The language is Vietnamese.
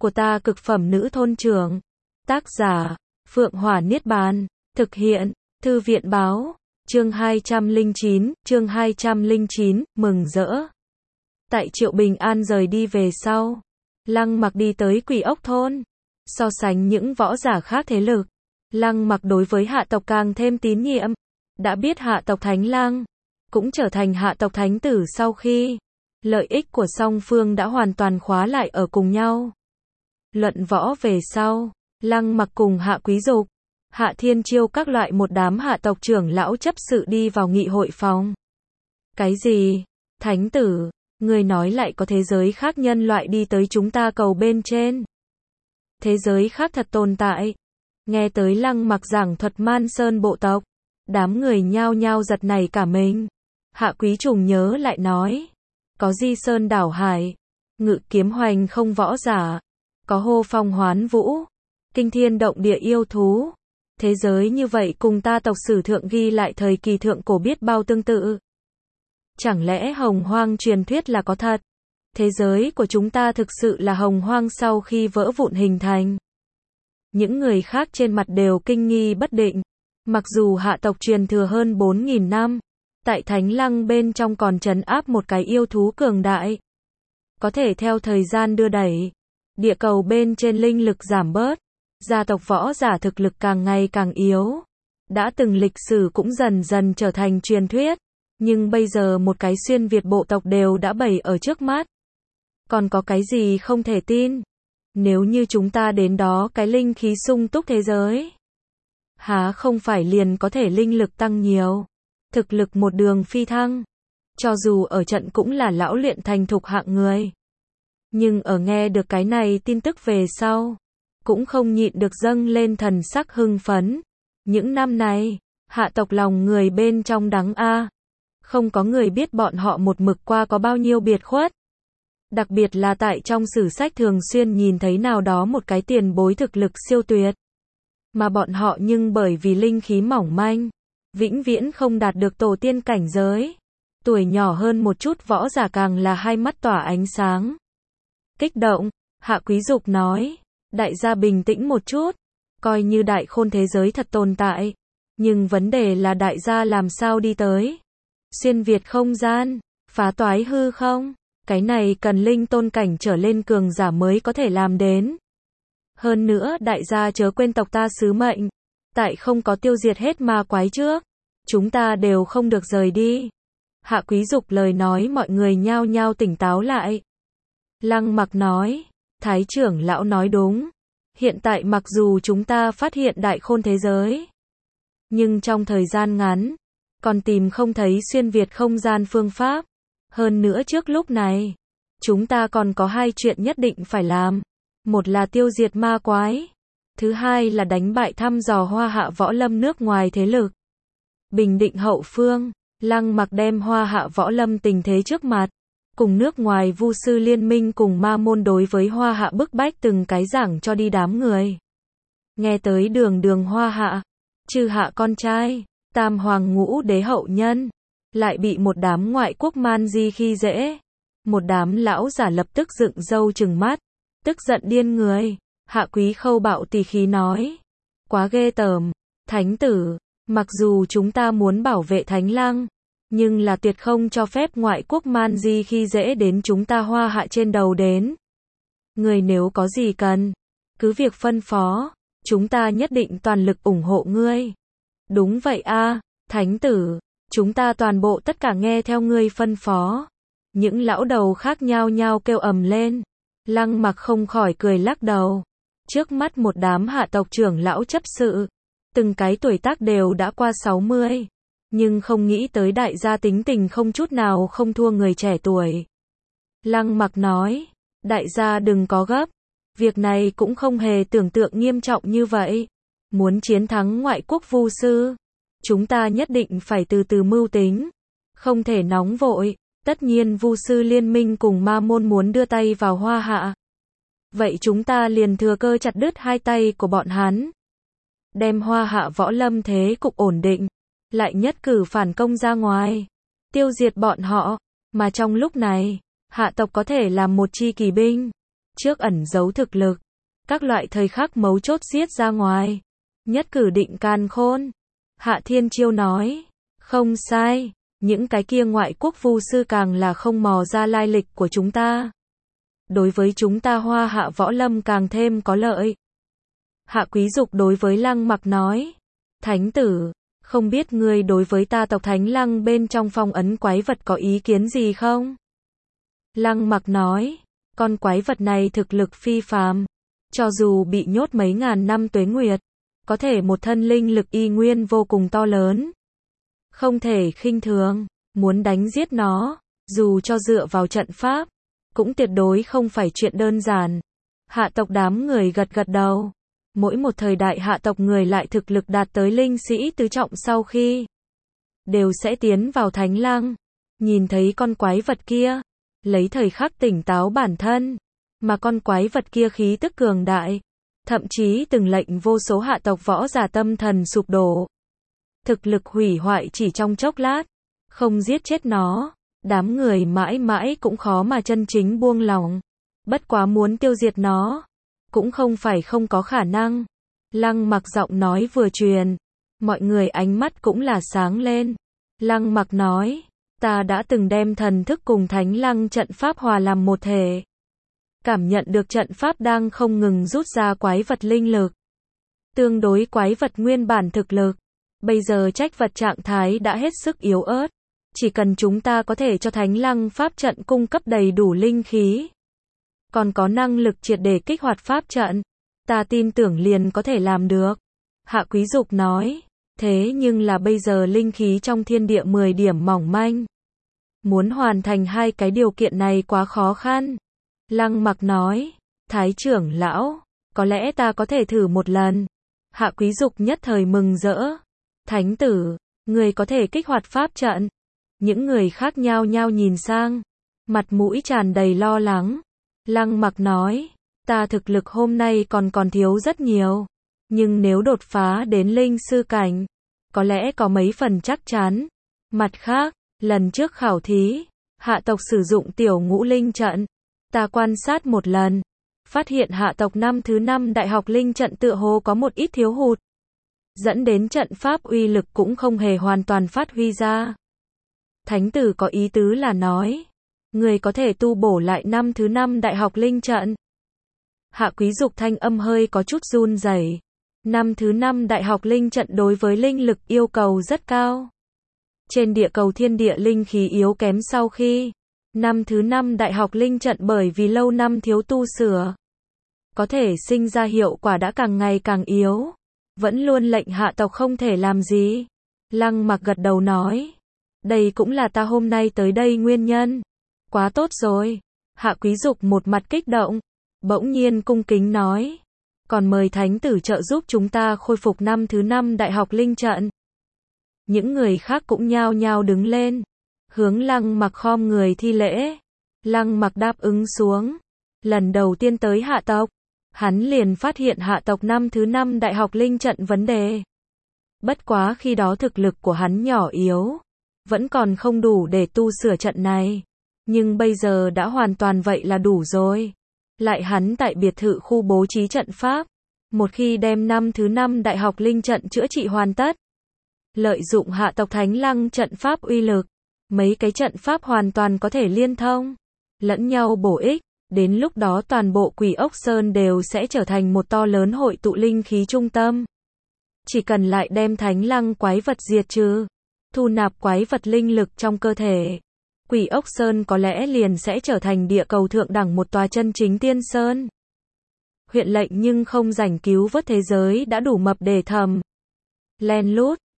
của ta cực phẩm nữ thôn trưởng. Tác giả, Phượng Hỏa Niết Bàn. Thực hiện, Thư viện Báo. Chương 209, mừng rỡ. Tại Triệu Bình An rời đi về sau, Lăng Mặc đi tới Quỷ Ốc thôn. So sánh những võ giả khác thế lực, Lăng Mặc đối với hạ tộc càng thêm tín nhiệm. Đã biết hạ tộc Thánh Lang cũng trở thành hạ tộc Thánh Tử sau khi lợi ích của song phương đã hoàn toàn khóa lại ở cùng nhau. Luận võ về sau, Lăng Mặc cùng Hạ Quý Dục, Hạ Thiên Chiêu các loại một đám hạ tộc trưởng lão chấp sự đi vào nghị hội phòng. Cái gì? Thánh Tử, người nói lại có thế giới khác nhân loại đi tới chúng ta cầu bên trên. Thế giới khác thật tồn tại. Nghe tới Lăng Mặc giảng thuật Man Sơn bộ tộc, đám người nhao nhao giật nảy cả mình. Hạ Quý Trùng nhớ lại nói, có Di Sơn đảo hải, Ngự Kiếm Hoành không võ giả, có Hô Phong Hoán Vũ, kinh thiên động địa yêu thú. Thế giới như vậy cùng ta tộc sử thượng ghi lại thời kỳ thượng cổ biết bao tương tự. Chẳng lẽ Hồng Hoang truyền thuyết là có thật? Thế giới của chúng ta thực sự là Hồng Hoang sau khi vỡ vụn hình thành. Những người khác trên mặt đều kinh nghi bất định. Mặc dù hạ tộc truyền thừa hơn 4.000 năm, tại Thánh Lăng bên trong còn trấn áp một cái yêu thú cường đại. Có thể theo thời gian đưa đẩy, địa cầu bên trên linh lực giảm bớt, gia tộc võ giả thực lực càng ngày càng yếu. Đã từng lịch sử cũng dần dần trở thành truyền thuyết, nhưng bây giờ một cái xuyên Việt bộ tộc đều đã bày ở trước mắt. Còn có cái gì không thể tin? Nếu như chúng ta đến đó cái linh khí sung túc thế giới, há không phải liền có thể linh lực tăng nhiều, thực lực một đường phi thăng. Cho dù ở trận cũng là lão luyện thành thục hạng người. Nhưng ở nghe được cái này tin tức về sau, cũng không nhịn được dâng lên thần sắc hưng phấn. Những năm này, hạ tộc lòng người bên trong đắng a. Không có người biết bọn họ một mực qua có bao nhiêu biệt khuất. Đặc biệt là tại trong sử sách thường xuyên nhìn thấy nào đó một cái tiền bối thực lực siêu tuyệt. Mà bọn họ nhưng bởi vì linh khí mỏng manh, vĩnh viễn không đạt được tổ tiên cảnh giới. Tuổi nhỏ hơn một chút võ giả càng là hai mắt tỏa ánh sáng. Kích động, Hạ Quý Dục nói, đại gia bình tĩnh một chút, coi như đại khôn thế giới thật tồn tại. Nhưng vấn đề là đại gia làm sao đi tới? Xuyên Việt không gian, phá toái hư không? Cái này cần linh tôn cảnh trở lên cường giả mới có thể làm đến. Hơn nữa đại gia chớ quên tộc ta sứ mệnh. Tại không có tiêu diệt hết ma quái trước, chúng ta đều không được rời đi. Hạ Quý Dục lời nói mọi người nhao nhao tỉnh táo lại. Lăng Mặc nói, Thái trưởng lão nói đúng. Hiện tại mặc dù chúng ta phát hiện đại khôn thế giới, nhưng trong thời gian ngắn, còn tìm không thấy xuyên Việt không gian phương pháp. Hơn nữa trước lúc này, chúng ta còn có hai chuyện nhất định phải làm. Một là tiêu diệt ma quái. Thứ hai là đánh bại thăm dò Hoa Hạ võ lâm nước ngoài thế lực. Bình định hậu phương, Lăng Mặc đem Hoa Hạ võ lâm tình thế trước mặt, cùng nước ngoài vu sư liên minh cùng ma môn đối với Hoa Hạ bức bách từng cái giảng cho đi đám người. Nghe tới đường Hoa Hạ, Chư Hạ con trai, Tam Hoàng Ngũ Đế hậu nhân, lại bị một đám ngoại quốc man di khi dễ. Một đám lão giả lập tức dựng râu trừng mắt, tức giận điên người. Hạ Quý Khâu bạo tỳ khí nói, quá ghê tởm, Thánh Tử, mặc dù chúng ta muốn bảo vệ Thánh Lăng, nhưng là tuyệt không cho phép ngoại quốc man di khi dễ đến chúng ta Hoa Hạ trên đầu đến. Người nếu có gì cần, cứ việc phân phó, chúng ta nhất định toàn lực ủng hộ ngươi. Đúng vậy a, Thánh Tử, chúng ta toàn bộ tất cả nghe theo ngươi phân phó. Những lão đầu khác nhao nhao kêu ầm lên. Lăng Mặc không khỏi cười lắc đầu. Trước mắt một đám hạ tộc trưởng lão chấp sự, từng cái tuổi tác đều đã qua 60, nhưng không nghĩ tới đại gia tính tình không chút nào không thua người trẻ tuổi. Lăng Mặc nói, đại gia đừng có gấp, việc này cũng không hề tưởng tượng nghiêm trọng như vậy. Muốn chiến thắng ngoại quốc vu sư, chúng ta nhất định phải từ từ mưu tính, không thể nóng vội. Tất nhiên vu sư liên minh cùng ma môn muốn đưa tay vào Hoa Hạ. Vậy chúng ta liền thừa cơ chặt đứt hai tay của bọn hắn. Đem Hoa Hạ võ lâm thế cục ổn định, lại nhất cử phản công ra ngoài, tiêu diệt bọn họ. Mà trong lúc này, hạ tộc có thể làm một chi kỳ binh, trước ẩn giấu thực lực, các loại thời khắc mấu chốt giết ra ngoài. Nhất cử định càn khôn. Hạ Thiên Chiêu nói, không sai, những cái kia ngoại quốc vu sư càng là không mò ra lai lịch của chúng ta. Đối với chúng ta Hoa Hạ võ lâm càng thêm có lợi. Hạ Quý Dục đối với Lăng Mặc nói, Thánh tử, không biết ngươi đối với ta tộc Thánh Lăng bên trong phong ấn quái vật có ý kiến gì không? Lăng Mặc nói, con quái vật này thực lực phi phàm, cho dù bị nhốt mấy ngàn năm tuế nguyệt, có thể một thân linh lực y nguyên vô cùng to lớn. Không thể khinh thường, muốn đánh giết nó, dù cho dựa vào trận pháp, cũng tuyệt đối không phải chuyện đơn giản. Hạ tộc đám người gật gật đầu. Mỗi một thời đại hạ tộc người lại thực lực đạt tới linh sĩ tứ trọng sau khi đều sẽ tiến vào Thánh Lăng, nhìn thấy con quái vật kia, lấy thời khắc tỉnh táo bản thân, mà con quái vật kia khí tức cường đại, thậm chí từng lệnh vô số hạ tộc võ giả tâm thần sụp đổ. Thực lực hủy hoại chỉ trong chốc lát, không giết chết nó, đám người mãi mãi cũng khó mà chân chính buông lòng. Bất quá muốn tiêu diệt nó, cũng không phải không có khả năng. Lăng Mặc giọng nói vừa truyền, mọi người ánh mắt cũng là sáng lên. Lăng Mặc nói, ta đã từng đem thần thức cùng Thánh Lăng trận pháp hòa làm một thể. Cảm nhận được trận pháp đang không ngừng rút ra quái vật linh lực. Tương đối quái vật nguyên bản thực lực, bây giờ trách vật trạng thái đã hết sức yếu ớt. Chỉ cần chúng ta có thể cho Thánh Lăng pháp trận cung cấp đầy đủ linh khí, còn có năng lực triệt để kích hoạt pháp trận, ta tin tưởng liền có thể làm được. Hạ Quý Dục nói, thế nhưng là bây giờ linh khí trong thiên địa 10 điểm mỏng manh. Muốn hoàn thành hai cái điều kiện này quá khó khăn. Lăng Mặc nói, Thái trưởng lão, có lẽ ta có thể thử một lần. Hạ Quý Dục nhất thời mừng rỡ. Thánh tử, người có thể kích hoạt pháp trận. Những người khác nhao nhao nhìn sang, mặt mũi tràn đầy lo lắng. Lăng Mặc nói, ta thực lực hôm nay còn thiếu rất nhiều, nhưng nếu đột phá đến linh sư cảnh, có lẽ có mấy phần chắc chắn. Mặt khác, lần trước khảo thí, hạ tộc sử dụng tiểu ngũ linh trận, ta quan sát một lần, phát hiện hạ tộc năm thứ 5 đại học linh trận tựa hồ có một ít thiếu hụt, dẫn đến trận pháp uy lực cũng không hề hoàn toàn phát huy ra. Thánh tử có ý tứ là nói, người có thể tu bổ lại năm thứ 5 đại học linh trận. Hạ Quý Dục thanh âm hơi có chút run rẩy. Năm thứ 5 đại học linh trận đối với linh lực yêu cầu rất cao. Trên địa cầu thiên địa linh khí yếu kém sau khi năm thứ 5 đại học linh trận bởi vì lâu năm thiếu tu sửa, có thể sinh ra hiệu quả đã càng ngày càng yếu. Vẫn luôn lệnh hạ tộc không thể làm gì. Lăng Mặc gật đầu nói, đây cũng là ta hôm nay tới đây nguyên nhân. Quá tốt rồi. Hạ Quý Dục một mặt kích động, bỗng nhiên cung kính nói, còn mời thánh tử trợ giúp chúng ta khôi phục năm thứ 5 đại học linh trận. Những người khác cũng nhao nhao đứng lên, hướng Lăng Mặc khom người thi lễ. Lăng Mặc đáp ứng xuống. Lần đầu tiên tới hạ tộc, hắn liền phát hiện hạ tộc năm thứ 5 đại học linh trận vấn đề. Bất quá khi đó thực lực của hắn nhỏ yếu, vẫn còn không đủ để tu sửa trận này. Nhưng bây giờ đã hoàn toàn vậy là đủ rồi. Lại hắn tại biệt thự khu bố trí trận pháp. Một khi đem năm thứ 5 đại học linh trận chữa trị hoàn tất, lợi dụng hạ tộc Thánh Lăng trận pháp uy lực, mấy cái trận pháp hoàn toàn có thể liên thông, lẫn nhau bổ ích. Đến lúc đó toàn bộ Quỷ Ốc Sơn đều sẽ trở thành một to lớn hội tụ linh khí trung tâm. Chỉ cần lại đem Thánh Lăng quái vật diệt trừ, thu nạp quái vật linh lực trong cơ thể, Quỷ Ốc Sơn có lẽ liền sẽ trở thành địa cầu thượng đẳng một tòa chân chính tiên sơn. Huyện lệnh nhưng không rảnh cứu vớt thế giới đã đủ mập để thầm. Len lút,